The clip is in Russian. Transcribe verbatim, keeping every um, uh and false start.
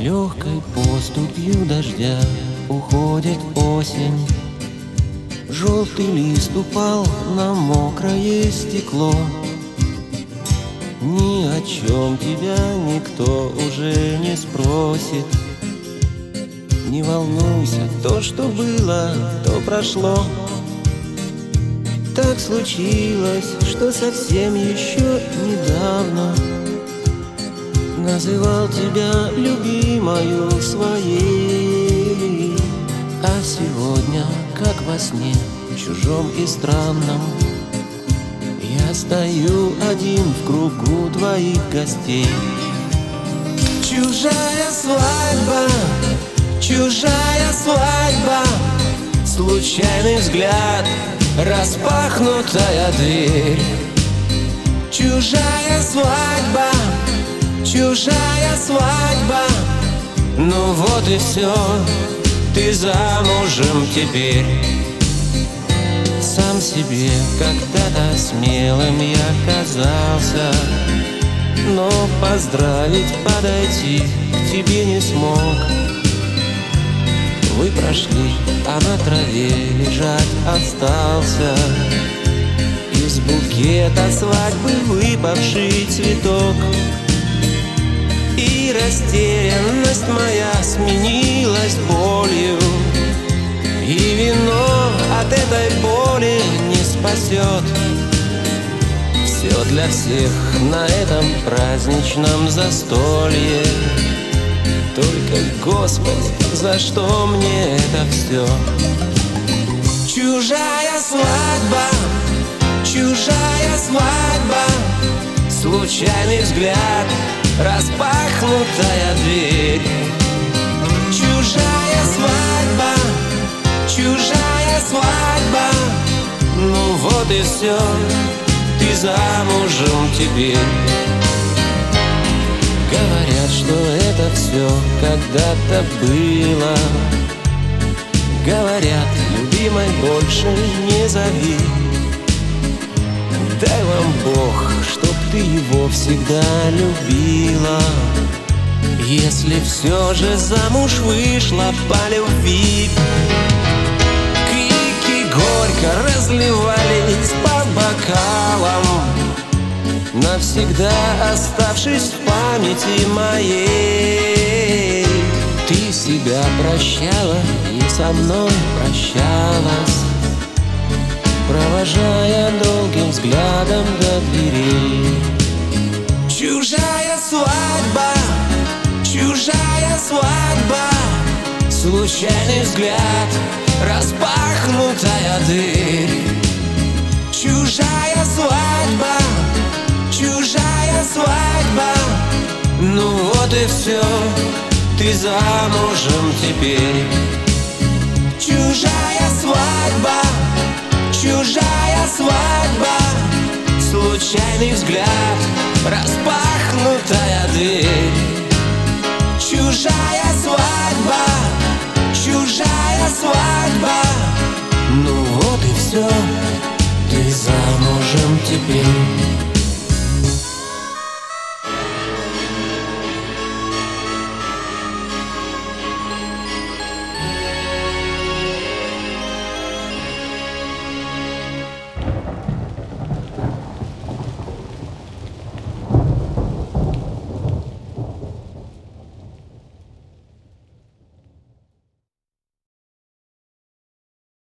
Легкой поступью дождя уходит осень. Желтый лист упал на мокрое стекло. Ни о чем тебя никто уже не спросит. Не волнуйся, то, что было, то прошло. Так случилось, что совсем еще недавно называл тебя любимою своей. А сегодня, как во сне, чужом и странном, я стою один в кругу твоих гостей. Чужая свадьба, чужая свадьба, случайный взгляд, распахнутая дверь. Чужая свадьба, чужая свадьба, ну вот и все, ты замужем теперь. Сам себе когда-то смелым я казался, но поздравить, подойти к тебе не смог. Вы прошли, а на траве лежать остался из букета свадьбы выпавший цветок. И растерянность моя сменилась болью, и вино от этой боли не спасет. Все для всех на этом праздничном застолье. Только, Господи, за что мне это все? Чужая свадьба, чужая свадьба, случайный взгляд, распахнутая дверь. Чужая свадьба, чужая свадьба, ну вот и все, ты замужем теперь. Говорят, что это все когда-то было. Говорят, любимой больше не зови. Дай вам Бог, чтоб ты его всегда любила. Если все же замуж вышла по любви. Крики горько разливались по бокалам, навсегда оставшись в памяти моей. Ты себя прощала и со мной прощалась, провожая долгим взглядом до дверей. Чужая свадьба, чужая свадьба, случайный взгляд, распахнутая дверь. Чужая свадьба, чужая свадьба, ну вот и все, ты замужем теперь. Чужая свадьба, чужая свадьба, случайный взгляд,